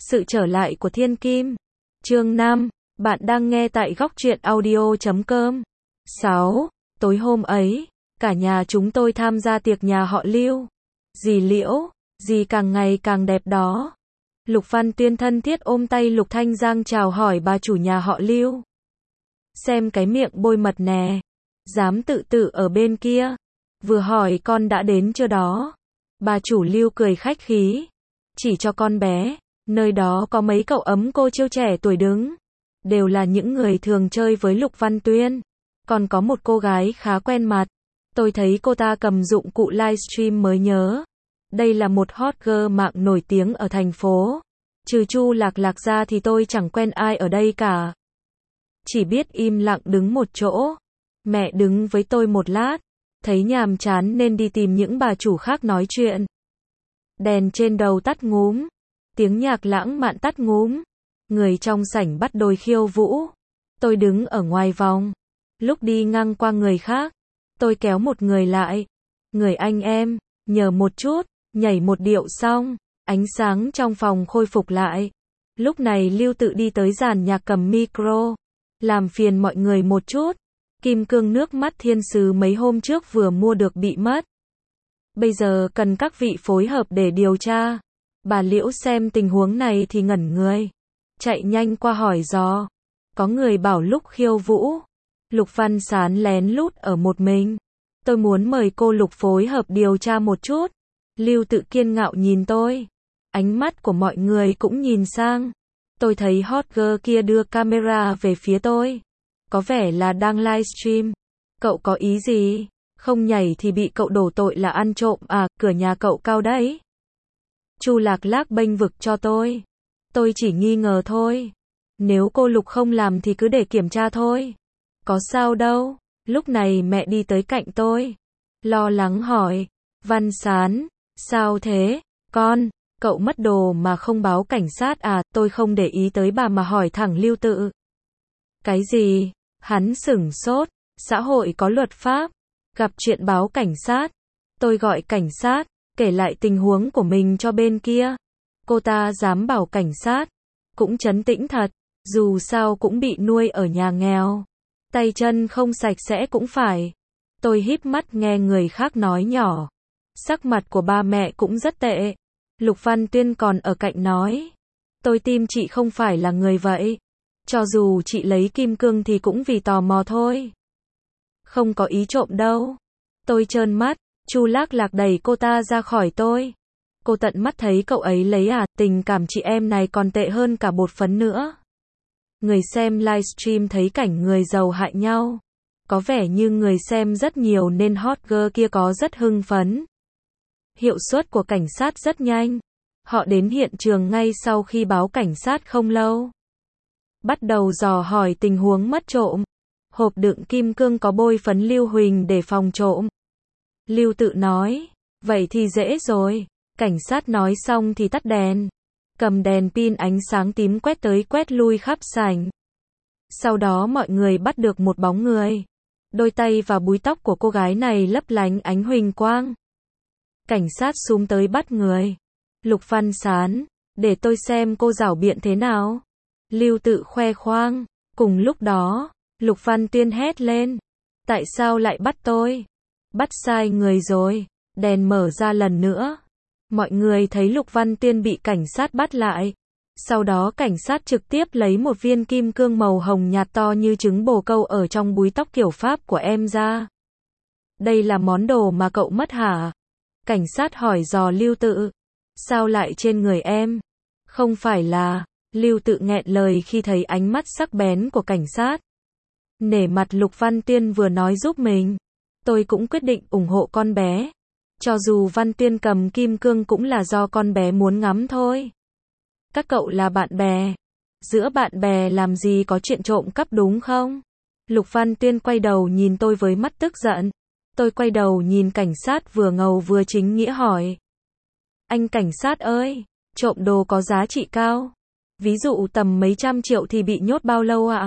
Sự trở lại của Thiên Kim. Chương 5. Bạn đang nghe tại góc truyện audio.com. 6. Tối hôm ấy, cả nhà chúng tôi tham gia tiệc nhà họ Lưu. Dì Liễu, dì càng ngày càng đẹp đó. Lục Văn Tuyên thân thiết ôm tay Lục Thanh Giang chào hỏi bà chủ nhà họ Lưu. Xem cái miệng bôi mật nè. Dám tự tử ở bên kia. Vừa hỏi con đã đến chưa đó. Bà chủ Lưu cười khách khí. Chỉ cho con bé. Nơi đó có mấy cậu ấm cô chiêu trẻ tuổi đứng. Đều là những người thường chơi với Lục Văn Tuyên. Còn có một cô gái khá quen mặt. Tôi thấy cô ta cầm dụng cụ livestream mới nhớ. Đây là một hot girl mạng nổi tiếng ở thành phố. Trừ Chu Lạc Lạc ra thì tôi chẳng quen ai ở đây cả. Chỉ biết im lặng đứng một chỗ. Mẹ đứng với tôi một lát. Thấy nhàm chán nên đi tìm những bà chủ khác nói chuyện. Đèn trên đầu tắt ngúm. Tiếng nhạc lãng mạn tắt ngúm. Người trong sảnh bắt đôi khiêu vũ. Tôi đứng ở ngoài vòng. Lúc đi ngang qua người khác, tôi kéo một người lại. Người anh em, nhờ một chút, nhảy một điệu xong, ánh sáng trong phòng khôi phục lại. Lúc này Lưu Tự đi tới dàn nhạc cầm micro. Làm phiền mọi người một chút. Kim cương nước mắt thiên sứ mấy hôm trước vừa mua được bị mất. Bây giờ cần các vị phối hợp để điều tra. Bà Liễu xem tình huống này thì ngẩn người. Chạy nhanh qua hỏi dò. Có người bảo lúc khiêu vũ. Lục Văn Sán lén lút ở một mình. Tôi muốn mời cô Lục phối hợp điều tra một chút. Lưu Tự kiên ngạo nhìn tôi. Ánh mắt của mọi người cũng nhìn sang. Tôi thấy hot girl kia đưa camera về phía tôi. Có vẻ là đang livestream. Cậu có ý gì? Không nhảy thì bị cậu đổ tội là ăn trộm à, cửa nhà cậu cao đấy. Chu Lạc Lạc bênh vực cho tôi. Tôi chỉ nghi ngờ thôi. Nếu cô Lục không làm thì cứ để kiểm tra thôi. Có sao đâu. Lúc này mẹ đi tới cạnh tôi. Lo lắng hỏi. Văn Sán, sao thế? Con, cậu mất đồ mà không báo cảnh sát à? Tôi không để ý tới bà mà hỏi thẳng Lưu Tự. Cái gì? Hắn sửng sốt. Xã hội có luật pháp. Gặp chuyện báo cảnh sát. Tôi gọi cảnh sát. Kể lại tình huống của mình cho bên kia. Cô ta dám bảo cảnh sát. Cũng trấn tĩnh thật. Dù sao cũng bị nuôi ở nhà nghèo. Tay chân không sạch sẽ cũng phải. Tôi híp mắt nghe người khác nói nhỏ. Sắc mặt của ba mẹ cũng rất tệ. Lục Văn Tuyên còn ở cạnh nói. Tôi tin chị không phải là người vậy. Cho dù chị lấy kim cương thì cũng vì tò mò thôi. Không có ý trộm đâu. Tôi trợn mắt. Chu Lạc Lạc đẩy cô ta ra khỏi tôi. Cô tận mắt thấy cậu ấy lấy à? Tình cảm chị em này còn tệ hơn cả bột phấn nữa. Người xem livestream thấy cảnh người giàu hại nhau. Có vẻ như người xem rất nhiều nên hot girl kia có rất hưng phấn. Hiệu suất của cảnh sát rất nhanh. Họ đến hiện trường ngay sau khi báo cảnh sát không lâu. Bắt đầu dò hỏi tình huống mất trộm. Hộp đựng kim cương có bôi phấn lưu huỳnh để phòng trộm. Lưu Tự nói. Vậy thì dễ rồi. Cảnh sát nói xong thì tắt đèn. Cầm đèn pin ánh sáng tím quét tới quét lui khắp sảnh. Sau đó mọi người bắt được một bóng người. Đôi tay và búi tóc của cô gái này lấp lánh ánh huỳnh quang. Cảnh sát xúm tới bắt người. Lục Văn Sán, để tôi xem cô giảo biện thế nào. Lưu Tự khoe khoang. Cùng lúc đó, Lục Văn Tuyên hét lên. Tại sao lại bắt tôi? Bắt sai người rồi. Đèn mở ra lần nữa. Mọi người thấy Lục Văn Tuyên bị cảnh sát bắt lại. Sau đó cảnh sát trực tiếp lấy một viên kim cương màu hồng nhạt to như trứng bồ câu ở trong búi tóc kiểu Pháp của em ra. Đây là món đồ mà cậu mất hả? Cảnh sát hỏi dò Lưu Tự. Sao lại trên người em? Không phải là... Lưu Tự nghẹn lời khi thấy ánh mắt sắc bén của cảnh sát. Nể mặt Lục Văn Tuyên vừa nói giúp mình. Tôi cũng quyết định ủng hộ con bé. Cho dù Văn Tuyên cầm kim cương cũng là do con bé muốn ngắm thôi. Các cậu là bạn bè. Giữa bạn bè làm gì có chuyện trộm cắp đúng không? Lục Văn Tuyên quay đầu nhìn tôi với mắt tức giận. Tôi quay đầu nhìn cảnh sát vừa ngầu vừa chính nghĩa hỏi. Anh cảnh sát ơi, trộm đồ có giá trị cao. Ví dụ tầm mấy trăm triệu thì bị nhốt bao lâu ạ?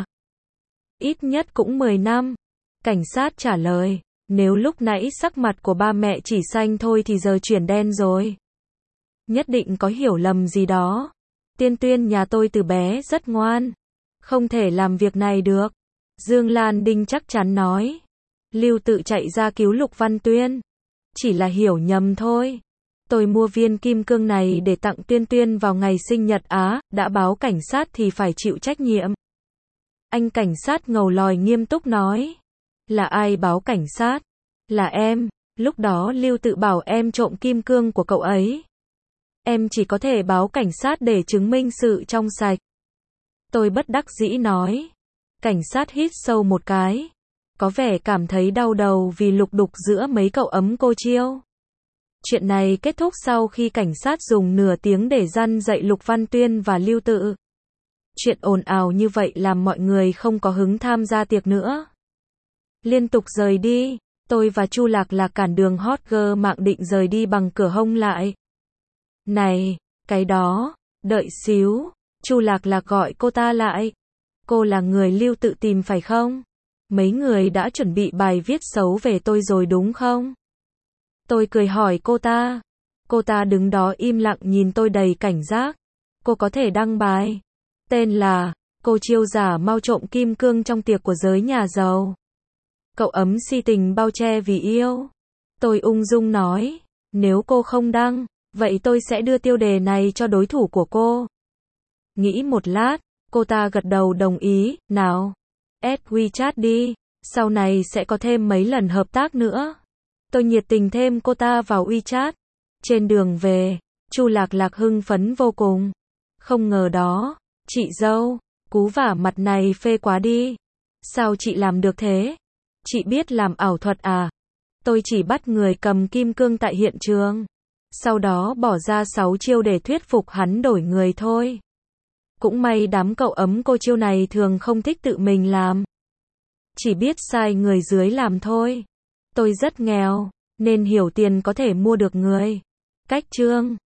Ít nhất cũng 10 năm. Cảnh sát trả lời. Nếu lúc nãy sắc mặt của ba mẹ chỉ xanh thôi thì giờ chuyển đen rồi. Nhất định có hiểu lầm gì đó. Tiên Tuyên nhà tôi từ bé rất ngoan, không thể làm việc này được. Dương Lan Đinh chắc chắn nói. Lưu Tự chạy ra cứu Lục Văn Tuyên. Chỉ là hiểu nhầm thôi. Tôi mua viên kim cương này để tặng Tuyên Tuyên vào ngày sinh nhật á, đã báo cảnh sát thì phải chịu trách nhiệm. Anh cảnh sát ngầu lòi nghiêm túc nói. Là ai báo cảnh sát? Là em. Lúc đó Lưu Tự bảo em trộm kim cương của cậu ấy. Em chỉ có thể báo cảnh sát để chứng minh sự trong sạch. Tôi bất đắc dĩ nói. Cảnh sát hít sâu một cái. Có vẻ cảm thấy đau đầu vì lục đục giữa mấy cậu ấm cô Chiêu. Chuyện này kết thúc sau khi cảnh sát dùng nửa tiếng để răn dạy Lục Văn Tuyên và Lưu Tự. Chuyện ồn ào như vậy làm mọi người không có hứng tham gia tiệc nữa. Liên tục rời đi, tôi và Chu Lạc Lạc cản đường hot girl mạng định rời đi bằng cửa hông lại. Này, cái đó, đợi xíu, Chu Lạc Lạc gọi cô ta lại. Cô là người Lưu Tự tìm phải không? Mấy người đã chuẩn bị bài viết xấu về tôi rồi đúng không? Tôi cười hỏi cô ta. Cô ta đứng đó im lặng nhìn tôi đầy cảnh giác. Cô có thể đăng bài. Tên là, cô Chiêu giả mau trộm kim cương trong tiệc của giới nhà giàu. Cậu ấm si tình bao che vì yêu. Tôi ung dung nói, nếu cô không đăng, vậy tôi sẽ đưa tiêu đề này cho đối thủ của cô. Nghĩ một lát, cô ta gật đầu đồng ý, nào, add WeChat đi, sau này sẽ có thêm mấy lần hợp tác nữa. Tôi nhiệt tình thêm cô ta vào WeChat. Trên đường về, Chu Lạc Lạc hưng phấn vô cùng. Không ngờ đó, chị dâu, cú vả mặt này phê quá đi. Sao chị làm được thế? Chị biết làm ảo thuật à? Tôi chỉ bắt người cầm kim cương tại hiện trường. Sau đó bỏ ra 6 chiêu để thuyết phục hắn đổi người thôi. Cũng may đám cậu ấm cô Chiêu này thường không thích tự mình làm. Chỉ biết sai người dưới làm thôi. Tôi rất nghèo, nên hiểu tiền có thể mua được người. Cách chương